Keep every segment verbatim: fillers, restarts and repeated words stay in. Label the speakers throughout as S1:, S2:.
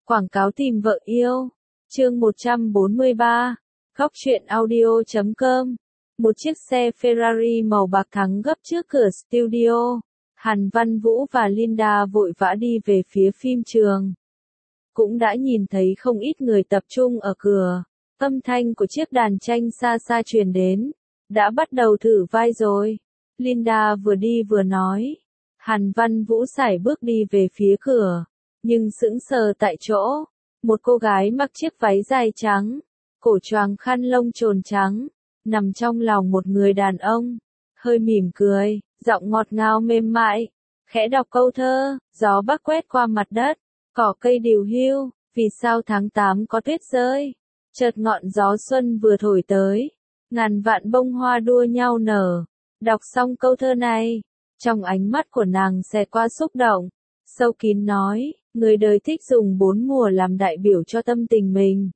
S1: Quảng cáo tìm vợ yêu. Chương một trăm bốn mươi ba. Góc truyện audio chấm com. Một chiếc xe Ferrari màu bạc thắng gấp trước cửa studio. Hàn Văn Vũ và Linda vội vã đi về phía phim trường. Cũng đã nhìn thấy không ít người tập trung ở cửa. Âm thanh của chiếc đàn tranh xa xa truyền đến. Đã bắt đầu thử vai rồi. Linda vừa đi vừa nói. Hàn Văn Vũ sải bước đi về phía cửa. Nhưng sững sờ tại chỗ. Một cô gái mặc chiếc váy dài trắng. Cổ choàng khăn lông trồn trắng. Nằm trong lòng một người đàn ông. Hơi mỉm cười. Giọng ngọt ngào mềm mại. Khẽ đọc câu thơ. Gió bắc quét qua mặt đất. Cỏ cây điều hiu. Vì sao tháng tám có tuyết rơi. Chợt ngọn gió xuân vừa thổi tới. Ngàn vạn bông hoa đua nhau nở. Đọc xong câu thơ này. Trong ánh mắt của nàng xẹt qua xúc động. Sâu kín nói. Người đời thích dùng bốn mùa làm đại biểu cho tâm tình mình.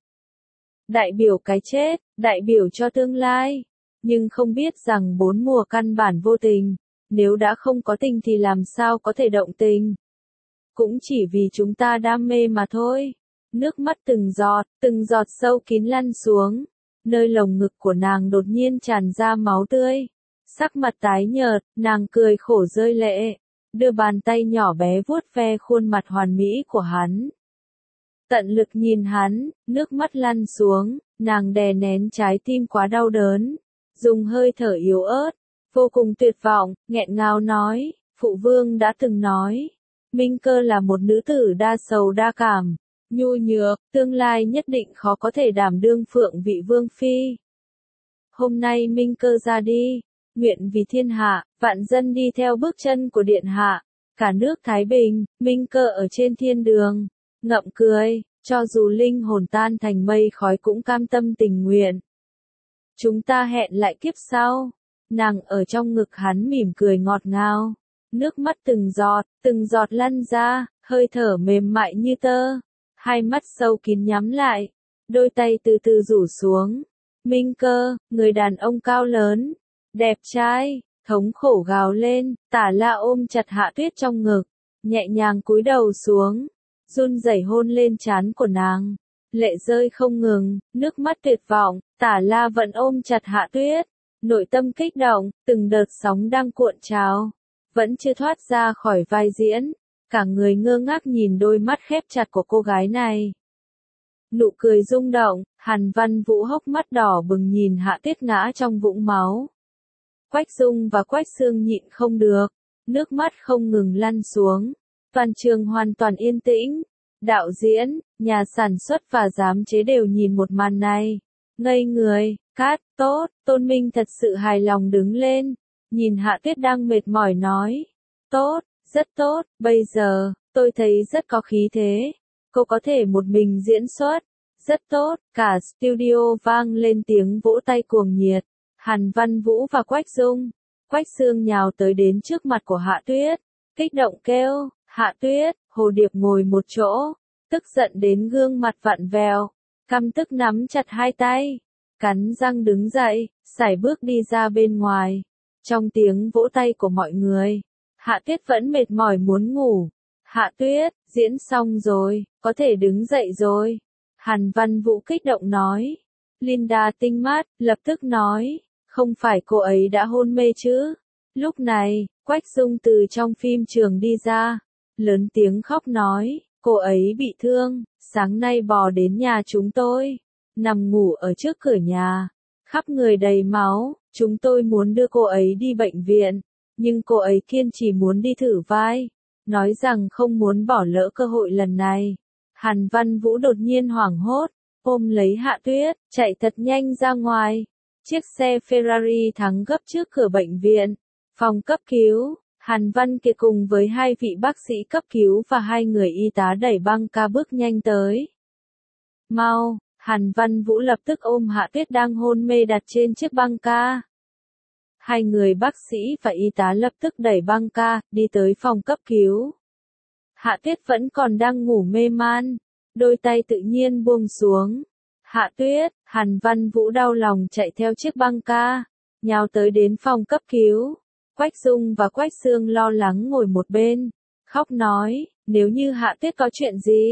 S1: Đại biểu cái chết, đại biểu cho tương lai. Nhưng không biết rằng bốn mùa căn bản vô tình. Nếu đã không có tình thì làm sao có thể động tình. Cũng chỉ vì chúng ta đam mê mà thôi. Nước mắt từng giọt, từng giọt sâu kín lăn xuống. Nơi lồng ngực của nàng đột nhiên tràn ra máu tươi. Sắc mặt tái nhợt, nàng cười khổ rơi lệ. Đưa bàn tay nhỏ bé vuốt ve khuôn mặt hoàn mỹ của hắn. Tận lực nhìn hắn, nước mắt lăn xuống, nàng đè nén trái tim quá đau đớn. Dùng hơi thở yếu ớt, vô cùng tuyệt vọng, nghẹn ngào nói, phụ vương đã từng nói. Minh Cơ là một nữ tử đa sầu đa cảm, nhu nhược, tương lai nhất định khó có thể đảm đương phượng vị vương phi. Hôm nay Minh Cơ ra đi. Nguyện vì thiên hạ, vạn dân đi theo bước chân của điện hạ. Cả nước Thái Bình, Minh Cơ ở trên thiên đường. Ngậm cười, cho dù linh hồn tan thành mây khói cũng cam tâm tình nguyện. Chúng ta hẹn lại kiếp sau. Nàng ở trong ngực hắn mỉm cười ngọt ngào. Nước mắt từng giọt, từng giọt lăn ra, hơi thở mềm mại như tơ. Hai mắt sâu kín nhắm lại. Đôi tay từ từ rủ xuống. Minh Cơ, người đàn ông cao lớn. Đẹp trai, thống khổ gào lên, Tả La ôm chặt Hạ Tuyết trong ngực, nhẹ nhàng cúi đầu xuống, run rẩy hôn lên trán của nàng. Lệ rơi không ngừng, nước mắt tuyệt vọng, Tả La vẫn ôm chặt Hạ Tuyết, nội tâm kích động, từng đợt sóng đang cuộn trào, vẫn chưa thoát ra khỏi vai diễn, cả người ngơ ngác nhìn đôi mắt khép chặt của cô gái này. Nụ cười rung động, Hàn Văn Vũ hốc mắt đỏ bừng nhìn Hạ Tuyết ngã trong vũng máu. Quách Dung và Quách Sương nhịn không được, nước mắt không ngừng lăn xuống. Toàn trường hoàn toàn yên tĩnh. Đạo diễn, nhà sản xuất và giám chế đều nhìn một màn này. Ngây người, cát, tốt, Tôn Minh thật sự hài lòng đứng lên. Nhìn Hạ Tuyết đang mệt mỏi nói. Tốt, rất tốt, bây giờ, tôi thấy rất có khí thế. Cô có thể một mình diễn xuất. Rất tốt, cả studio vang lên tiếng vỗ tay cuồng nhiệt. Hàn Văn Vũ và Quách Dung, Quách Sương nhào tới đến trước mặt của Hạ Tuyết, kích động kêu, Hạ Tuyết, Hồ Điệp ngồi một chỗ, tức giận đến gương mặt vặn vẹo, căm tức nắm chặt hai tay, cắn răng đứng dậy, sải bước đi ra bên ngoài. Trong tiếng vỗ tay của mọi người, Hạ Tuyết vẫn mệt mỏi muốn ngủ. Hạ Tuyết, diễn xong rồi, có thể đứng dậy rồi. Hàn Văn Vũ kích động nói. Linda tinh mắt, lập tức nói. Không phải cô ấy đã hôn mê chứ? Lúc này, Quách Dung từ trong phim trường đi ra, lớn tiếng khóc nói, cô ấy bị thương, sáng nay bò đến nhà chúng tôi, nằm ngủ ở trước cửa nhà, khắp người đầy máu, chúng tôi muốn đưa cô ấy đi bệnh viện, nhưng cô ấy kiên trì muốn đi thử vai, nói rằng không muốn bỏ lỡ cơ hội lần này. Hàn Văn Vũ đột nhiên hoảng hốt, ôm lấy Hạ Tuyết, chạy thật nhanh ra ngoài. Chiếc xe Ferrari thắng gấp trước cửa bệnh viện, phòng cấp cứu, Hàn Văn Kiệt cùng với hai vị bác sĩ cấp cứu và hai người y tá đẩy băng ca bước nhanh tới. Mau, Hàn Văn Vũ lập tức ôm Hạ Tuyết đang hôn mê đặt trên chiếc băng ca. Hai người bác sĩ và y tá lập tức đẩy băng ca, đi tới phòng cấp cứu. Hạ Tuyết vẫn còn đang ngủ mê man, đôi tay tự nhiên buông xuống. Hạ Tuyết, Hàn Văn Vũ đau lòng chạy theo chiếc băng ca, nhào tới đến phòng cấp cứu. Quách Dung và Quách Sương lo lắng ngồi một bên, khóc nói, nếu như Hạ Tuyết có chuyện gì,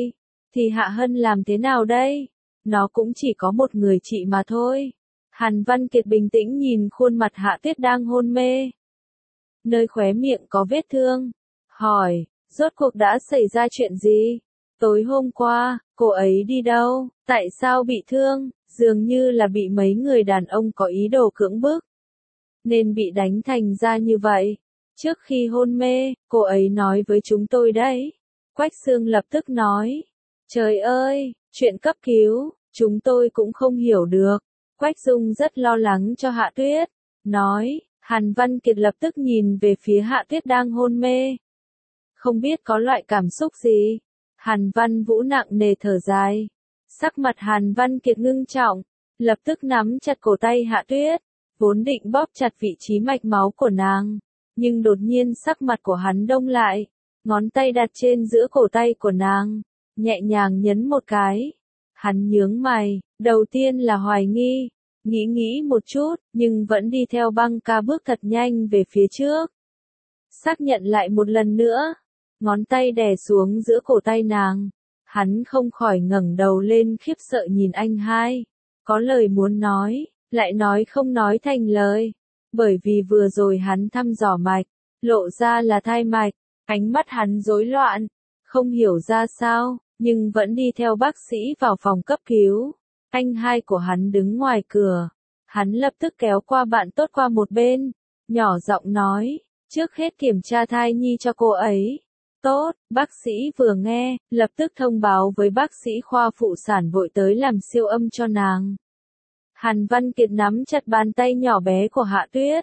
S1: Thì Hạ Hân làm thế nào đây? Nó cũng chỉ có một người chị mà thôi. Hàn Văn Kiệt bình tĩnh nhìn khuôn mặt Hạ Tuyết đang hôn mê. Nơi khóe miệng có vết thương. Hỏi, rốt cuộc đã xảy ra chuyện gì? Tối hôm qua, cô ấy đi đâu? Tại sao bị thương? Dường như là bị mấy người đàn ông có ý đồ cưỡng bức. Nên bị đánh thành ra như vậy. Trước khi hôn mê, cô ấy nói với chúng tôi đấy. Quách Sương lập tức nói. Trời ơi, chuyện cấp cứu, chúng tôi cũng không hiểu được. Quách Dung rất lo lắng cho Hạ Tuyết. Nói, Hàn Văn Kiệt lập tức nhìn về phía Hạ Tuyết đang hôn mê. Không biết có loại cảm xúc gì. Hàn Văn Vũ nặng nề thở dài. Sắc mặt Hàn Văn Kiệt ngưng trọng, lập tức nắm chặt cổ tay Hạ Tuyết, vốn định bóp chặt vị trí mạch máu của nàng, nhưng đột nhiên sắc mặt của hắn đông lại, ngón tay đặt trên giữa cổ tay của nàng, nhẹ nhàng nhấn một cái. Hắn nhướng mày, đầu tiên là hoài nghi, nghĩ nghĩ một chút, nhưng vẫn đi theo băng ca bước thật nhanh về phía trước. Xác nhận lại một lần nữa, ngón tay đè xuống giữa cổ tay nàng. Hắn không khỏi ngẩng đầu lên khiếp sợ nhìn anh hai. Có lời muốn nói, lại nói không nói thành lời. Bởi vì vừa rồi hắn thăm dò mạch, lộ ra là thai mạch, ánh mắt hắn rối loạn, không hiểu ra sao, nhưng vẫn đi theo bác sĩ vào phòng cấp cứu. Anh hai của hắn đứng ngoài cửa, hắn lập tức kéo qua bạn tốt qua một bên, nhỏ giọng nói, trước hết kiểm tra thai nhi cho cô ấy. Tốt, bác sĩ vừa nghe, lập tức thông báo với bác sĩ khoa phụ sản vội tới làm siêu âm cho nàng. Hàn Văn Kiệt nắm chặt bàn tay nhỏ bé của Hạ Tuyết.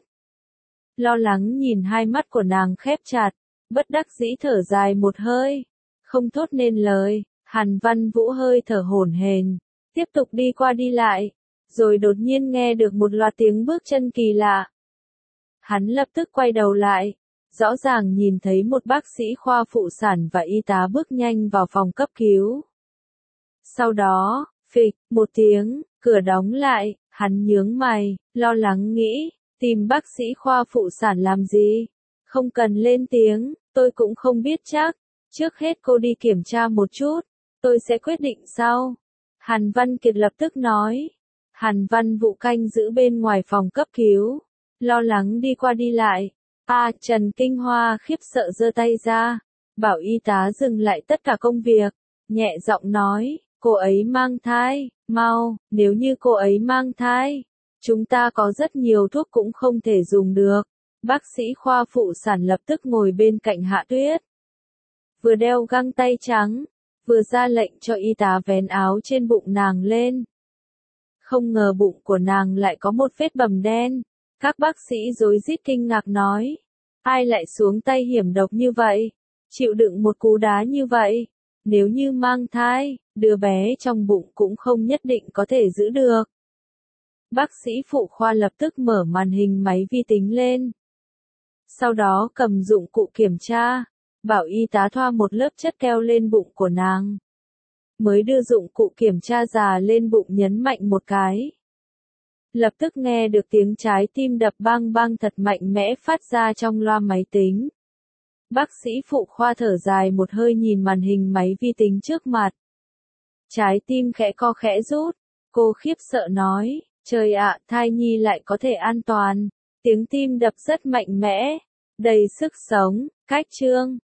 S1: Lo lắng nhìn hai mắt của nàng khép chặt, bất đắc dĩ thở dài một hơi, không thốt nên lời. Hàn Văn Vũ hơi thở hổn hển, tiếp tục đi qua đi lại, rồi đột nhiên nghe được một loạt tiếng bước chân kỳ lạ. Hắn lập tức quay đầu lại. Rõ ràng nhìn thấy một bác sĩ khoa phụ sản và y tá bước nhanh vào phòng cấp cứu. Sau đó, phịch, một tiếng, cửa đóng lại, hắn nhướng mày, lo lắng nghĩ, tìm bác sĩ khoa phụ sản làm gì? Không cần lên tiếng, tôi cũng không biết chắc. Trước hết cô đi kiểm tra một chút, tôi sẽ quyết định sau. Hàn Văn Kiệt lập tức nói. Hàn Văn Vũ canh giữ bên ngoài phòng cấp cứu, lo lắng đi qua đi lại. À, Trần Kinh Hoa khiếp sợ giơ tay ra, bảo y tá dừng lại tất cả công việc, nhẹ giọng nói, cô ấy mang thai, mau, nếu như cô ấy mang thai, chúng ta có rất nhiều thuốc cũng không thể dùng được. Bác sĩ khoa phụ sản lập tức ngồi bên cạnh Hạ Tuyết, vừa đeo găng tay trắng, vừa ra lệnh cho y tá vén áo trên bụng nàng lên. Không ngờ bụng của nàng lại có một vết bầm đen. Các bác sĩ rối rít kinh ngạc nói, ai lại xuống tay hiểm độc như vậy, chịu đựng một cú đá như vậy, nếu như mang thai, đứa bé trong bụng cũng không nhất định có thể giữ được. Bác sĩ phụ khoa lập tức mở màn hình máy vi tính lên. Sau đó cầm dụng cụ kiểm tra, bảo y tá thoa một lớp chất keo lên bụng của nàng. Mới đưa dụng cụ kiểm tra già lên bụng nhấn mạnh một cái. Lập tức nghe được tiếng trái tim đập bang bang thật mạnh mẽ phát ra trong loa máy tính. Bác sĩ phụ khoa thở dài một hơi nhìn màn hình máy vi tính trước mặt. Trái tim khẽ co khẽ rút, cô khiếp sợ nói, trời ạ, thai nhi lại có thể an toàn. Tiếng tim đập rất mạnh mẽ, đầy sức sống, cách chương.